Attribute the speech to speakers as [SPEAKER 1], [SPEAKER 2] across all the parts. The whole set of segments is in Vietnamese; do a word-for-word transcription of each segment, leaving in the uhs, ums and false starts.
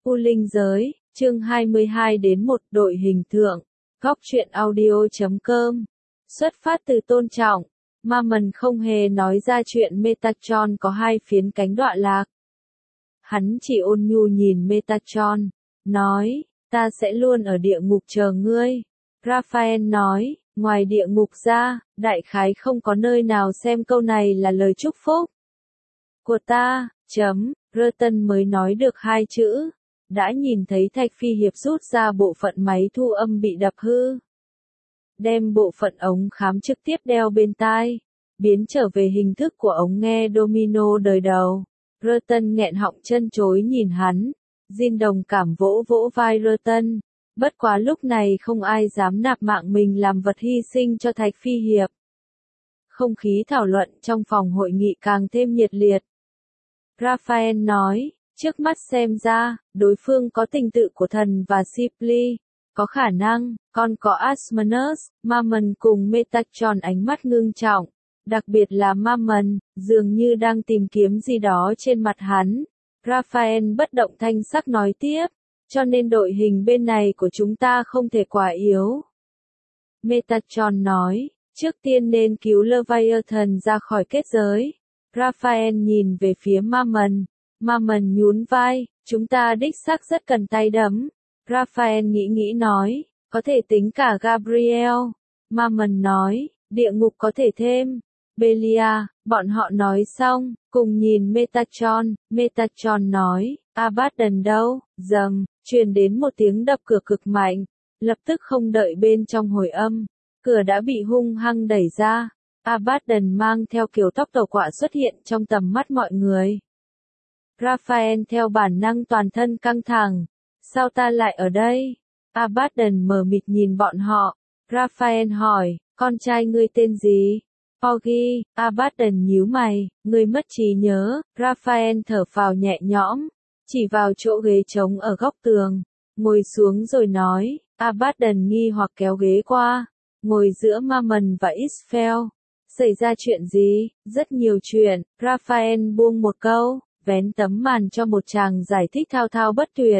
[SPEAKER 1] U Linh Giới, chương hai mươi hai đến một, đội hình thượng, góc truyện audio chấm com. Xuất phát từ tôn trọng, Mammon không hề nói ra chuyện Metatron có hai phiến cánh đọa lạc. Hắn chỉ ôn nhu nhìn Metatron, nói, ta sẽ luôn ở địa ngục chờ ngươi. Raphael nói, ngoài địa ngục ra, đại khái không có nơi nào xem câu này là lời chúc phúc của ta, chấm, Burton mới nói được hai chữ. Đã nhìn thấy Thạch Phi Hiệp rút ra bộ phận máy thu âm bị đập hư. Đem bộ phận ống khám trực tiếp đeo bên tai, biến trở về hình thức của ống nghe domino đời đầu. Burton nghẹn họng chân chối nhìn hắn, Jin đồng cảm vỗ vỗ vai Burton. Bất quá lúc này không ai dám nạp mạng mình làm vật hy sinh cho Thạch Phi Hiệp. Không khí thảo luận trong phòng hội nghị càng thêm nhiệt liệt. Raphael nói, trước mắt xem ra, đối phương có tình tự của thần và Shipley, có khả năng, còn có Asmodeus, Mammon cùng Metatron ánh mắt ngưng trọng, đặc biệt là Mammon, dường như đang tìm kiếm gì đó trên mặt hắn. Raphael bất động thanh sắc nói tiếp, cho nên đội hình bên này của chúng ta không thể quá yếu. Metatron nói, trước tiên nên cứu Leviathan ra khỏi kết giới. Raphael nhìn về phía Mammon. Mammon nhún vai, chúng ta đích xác rất cần tay đấm. Raphael nghĩ nghĩ nói, có thể tính cả Gabriel. Mammon nói, địa ngục có thể thêm. Belia, bọn họ nói xong, cùng nhìn Metatron. Metatron nói, Abaddon đâu, dầm, truyền đến một tiếng đập cửa cực mạnh. Lập tức không đợi bên trong hồi âm, cửa đã bị hung hăng đẩy ra. Abaddon mang theo kiểu tóc tàu quạ xuất hiện trong tầm mắt mọi người. Raphael theo bản năng toàn thân căng thẳng. Sao ta lại ở đây? Abaddon mờ mịt nhìn bọn họ. Raphael hỏi, con trai ngươi tên gì? Porgy. Abaddon nhíu mày, ngươi mất trí nhớ. Raphael thở phào nhẹ nhõm, chỉ vào chỗ ghế trống ở góc tường, ngồi xuống rồi nói. Abaddon nghi hoặc kéo ghế qua, ngồi giữa Mammon và Israfel. Xảy ra chuyện gì? Rất nhiều chuyện. Raphael buông một câu, vén tấm màn cho một chàng giải thích thao thao bất tuyệt.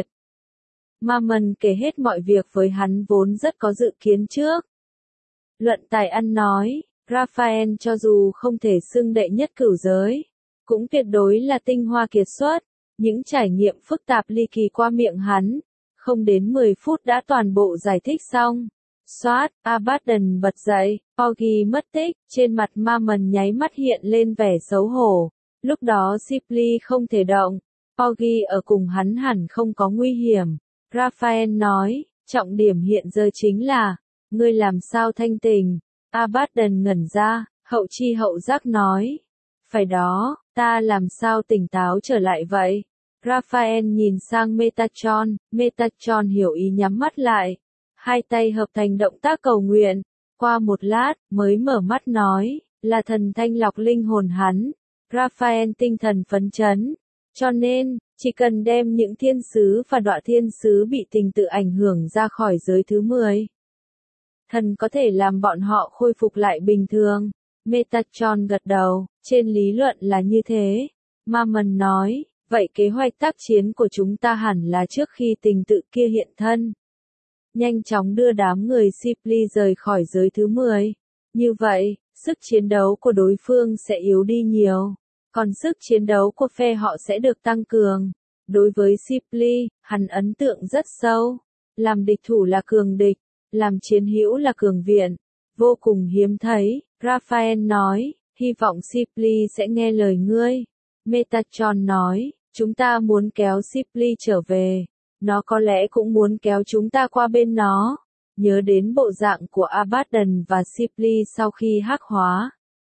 [SPEAKER 1] Mammon kể hết mọi việc với hắn vốn rất có dự kiến trước. Luận tài ăn nói, Raphael cho dù không thể xưng đệ nhất cửu giới, cũng tuyệt đối là tinh hoa kiệt xuất. Những trải nghiệm phức tạp ly kỳ qua miệng hắn, không đến mười phút đã toàn bộ giải thích xong. Xoát, Abaddon bật dậy, Porgy mất tích, trên mặt Mammon nháy mắt hiện lên vẻ xấu hổ. Lúc đó Shipley không thể động, Porgy ở cùng hắn hẳn không có nguy hiểm. Raphael nói, trọng điểm hiện giờ chính là, ngươi làm sao thanh tình. Abaddon ngẩn ra, hậu chi hậu giác nói, phải đó, ta làm sao tỉnh táo trở lại vậy. Raphael nhìn sang Metatron, Metatron hiểu ý nhắm mắt lại. Hai tay hợp thành động tác cầu nguyện, qua một lát, mới mở mắt nói, là thần thanh lọc linh hồn hắn. Raphael tinh thần phấn chấn, cho nên, chỉ cần đem những thiên sứ và đọa thiên sứ bị tình tự ảnh hưởng ra khỏi giới thứ mười. Thần có thể làm bọn họ khôi phục lại bình thường. Metatron gật đầu, trên lý luận là như thế. Mammon nói, vậy kế hoạch tác chiến của chúng ta hẳn là trước khi tình tự kia hiện thân. Nhanh chóng đưa đám người Shipley rời khỏi giới thứ mười. Như vậy, sức chiến đấu của đối phương sẽ yếu đi nhiều, còn sức chiến đấu của phe họ sẽ được tăng cường. Đối với Shipley, hắn ấn tượng rất sâu. Làm địch thủ là cường địch, làm chiến hữu là cường viện. Vô cùng hiếm thấy, Raphael nói, hy vọng Shipley sẽ nghe lời ngươi. Metatron nói, chúng ta muốn kéo Shipley trở về. Nó có lẽ cũng muốn kéo chúng ta qua bên nó. Nhớ đến bộ dạng của Abaddon và Shipley sau khi hắc hóa.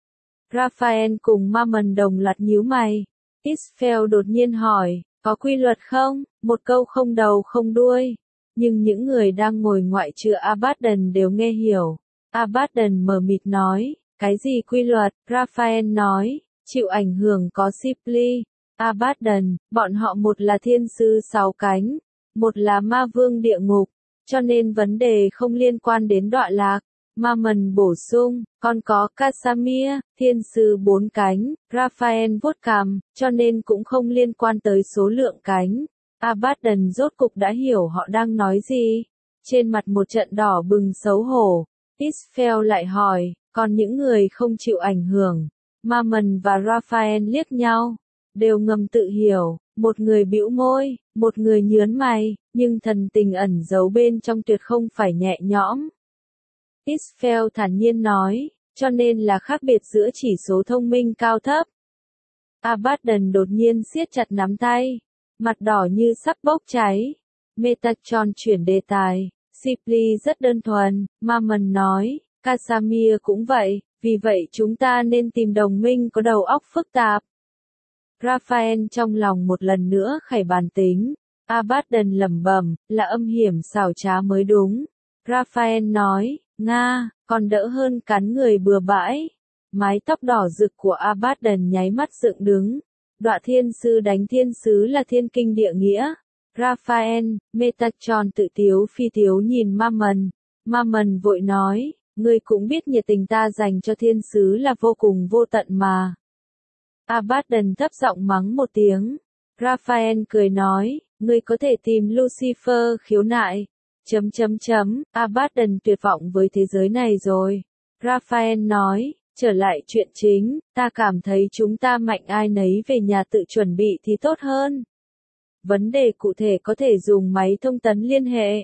[SPEAKER 1] Raphael cùng Mammon đồng loạt nhíu mày. Israfel đột nhiên hỏi, có quy luật không? Một câu không đầu không đuôi. Nhưng những người đang ngồi ngoại trừ Abaddon đều nghe hiểu. Abaddon mờ mịt nói, cái gì quy luật? Raphael nói, chịu ảnh hưởng có Shipley, Abaddon, bọn họ một là thiên sứ sáu cánh, một là ma vương địa ngục, cho nên vấn đề không liên quan đến đọa lạc. Mammon bổ sung, còn có Casamir, thiên sứ bốn cánh. Raphael vuốt cằm, cho nên cũng không liên quan tới số lượng cánh. Abaddon rốt cục đã hiểu họ đang nói gì. Trên mặt một trận đỏ bừng xấu hổ, Israfel lại hỏi, còn những người không chịu ảnh hưởng. Mammon và Raphael liếc nhau, đều ngầm tự hiểu, một người bĩu môi, một người nhớn mày, nhưng thần tình ẩn giấu bên trong tuyệt không phải nhẹ nhõm. Israfel thản nhiên nói, cho nên là khác biệt giữa chỉ số thông minh cao thấp. Abaddon đột nhiên siết chặt nắm tay, mặt đỏ như sắp bốc cháy. Metatron chuyển đề tài, Sibley rất đơn thuần, Mammon nói, Casamir cũng vậy, vì vậy chúng ta nên tìm đồng minh có đầu óc phức tạp. Raphael trong lòng một lần nữa khải bàn tính, Abaddon lẩm bẩm, là âm hiểm xảo trá mới đúng. Raphael nói, Nga, còn đỡ hơn cắn người bừa bãi. Mái tóc đỏ rực của Abaddon nháy mắt dựng đứng. Đọa thiên sư đánh thiên sứ là thiên kinh địa nghĩa. Raphael, Metatron tự tiếu phi tiếu nhìn Mammon. Mammon vội nói, ngươi cũng biết nhiệt tình ta dành cho thiên sứ là vô cùng vô tận mà. Abaddon thấp giọng mắng một tiếng. Raphael cười nói, ngươi có thể tìm Lucifer khiếu nại. Chấm chấm chấm, Abaddon tuyệt vọng với thế giới này rồi. Raphael nói, trở lại chuyện chính, ta cảm thấy chúng ta mạnh ai nấy về nhà tự chuẩn bị thì tốt hơn. Vấn đề cụ thể có thể dùng máy thông tấn liên hệ.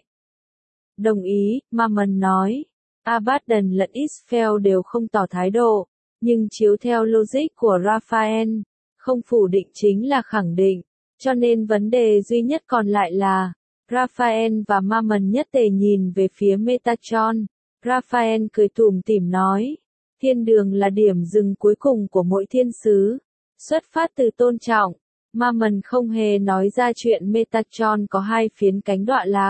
[SPEAKER 1] Đồng ý, Mammon nói. Abaddon lẫn Israfel đều không tỏ thái độ, nhưng chiếu theo logic của Raphael, không phủ định chính là khẳng định, cho nên vấn đề duy nhất còn lại là, Raphael và Mammon nhất tề nhìn về phía Metatron. Raphael cười tủm tỉm nói, thiên đường là điểm dừng cuối cùng của mỗi thiên sứ, xuất phát từ tôn trọng. Mammon không hề nói ra chuyện Metatron có hai phiến cánh đọa lạc.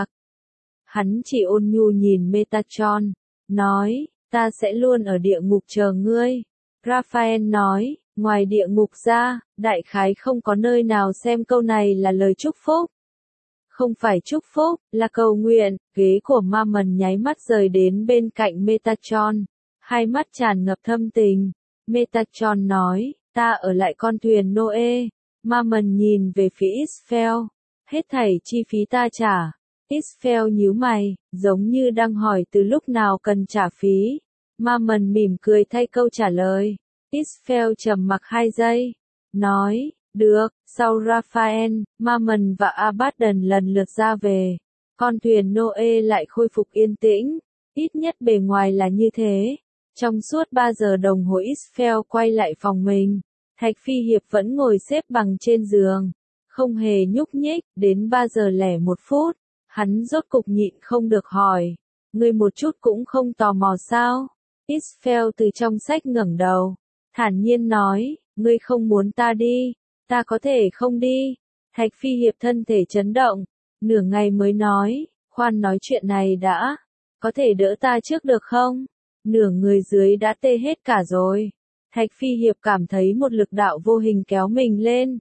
[SPEAKER 1] Hắn chỉ ôn nhu nhìn Metatron, nói, ta sẽ luôn ở địa ngục chờ ngươi. Raphael nói, ngoài địa ngục ra, đại khái không có nơi nào xem câu này là lời chúc phúc. Không phải chúc phúc, là cầu nguyện. Ghế của Mammon nháy mắt rời đến bên cạnh Metatron, hai mắt tràn ngập thâm tình. Metatron nói, ta ở lại con thuyền Noe. Mammon nhìn về phía Israfel, hết thảy chi phí ta trả. Israfel nhíu mày, giống như đang hỏi từ lúc nào cần trả phí. Mammon mỉm cười thay câu trả lời. Israfel trầm mặc hai giây, nói, được. Sau Raphael, Mammon và Abaddon lần lượt ra về. Con thuyền Noe lại khôi phục yên tĩnh, ít nhất bề ngoài là như thế. Trong suốt ba giờ đồng hồ Israfel quay lại phòng mình. Thạch Phi Hiệp vẫn ngồi xếp bằng trên giường, không hề nhúc nhích, đến ba giờ lẻ một phút, hắn rốt cục nhịn không được hỏi, ngươi một chút cũng không tò mò sao? Israfel từ trong sách ngẩng đầu, thản nhiên nói, ngươi không muốn ta đi, ta có thể không đi. Thạch Phi Hiệp thân thể chấn động, nửa ngày mới nói, khoan nói chuyện này đã, có thể đỡ ta trước được không? Nửa người dưới đã tê hết cả rồi. Thạch Phi Hiệp cảm thấy một lực đạo vô hình kéo mình lên.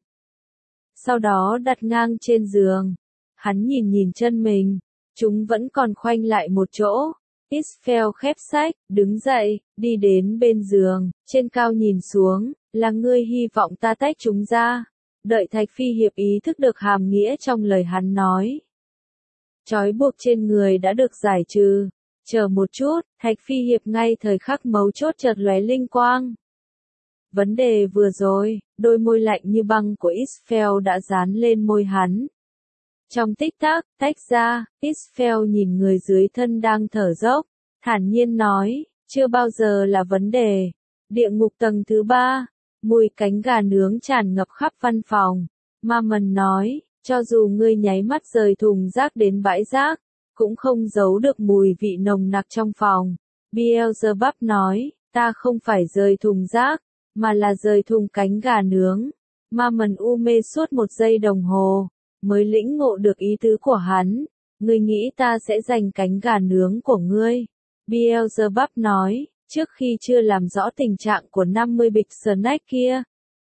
[SPEAKER 1] Sau đó đặt ngang trên giường. Hắn nhìn nhìn chân mình. Chúng vẫn còn khoanh lại một chỗ. Israfel khép sách, đứng dậy, đi đến bên giường. Trên cao nhìn xuống, là ngươi hy vọng ta tách chúng ra. Đợi Thạch Phi Hiệp ý thức được hàm nghĩa trong lời hắn nói. Trói buộc trên người đã được giải trừ. Chờ một chút, Thạch Phi Hiệp ngay thời khắc mấu chốt chợt lóe linh quang. Vấn đề vừa rồi, đôi môi lạnh như băng của Israfel đã dán lên môi hắn. Trong tích tắc, tách ra, Israfel nhìn người dưới thân đang thở dốc, thản nhiên nói, chưa bao giờ là vấn đề. Địa ngục tầng thứ ba, mùi cánh gà nướng tràn ngập khắp văn phòng. Mammon nói, cho dù ngươi nháy mắt rời thùng rác đến bãi rác, cũng không giấu được mùi vị nồng nặc trong phòng. Beelzebub nói, ta không phải rời thùng rác, mà là rời thùng cánh gà nướng. Mammon u mê suốt một giây đồng hồ, mới lĩnh ngộ được ý tứ của hắn. Ngươi nghĩ ta sẽ giành cánh gà nướng của ngươi? Beelzebub nói, trước khi chưa làm rõ tình trạng của năm mươi bịch snack kia,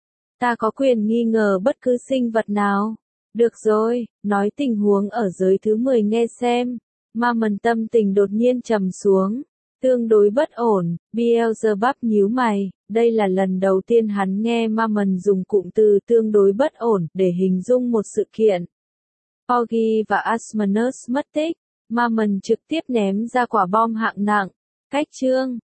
[SPEAKER 1] ta có quyền nghi ngờ bất cứ sinh vật nào. Được rồi, nói tình huống ở giới thứ mười nghe xem. Mammon tâm tình đột nhiên trầm xuống, tương đối bất ổn. Beelzebub nhíu mày, đây là lần đầu tiên hắn nghe Mammon dùng cụm từ tương đối bất ổn để hình dung một sự kiện. Porgy và Asmonus mất tích, Mammon trực tiếp ném ra quả bom hạng nặng. Cách chương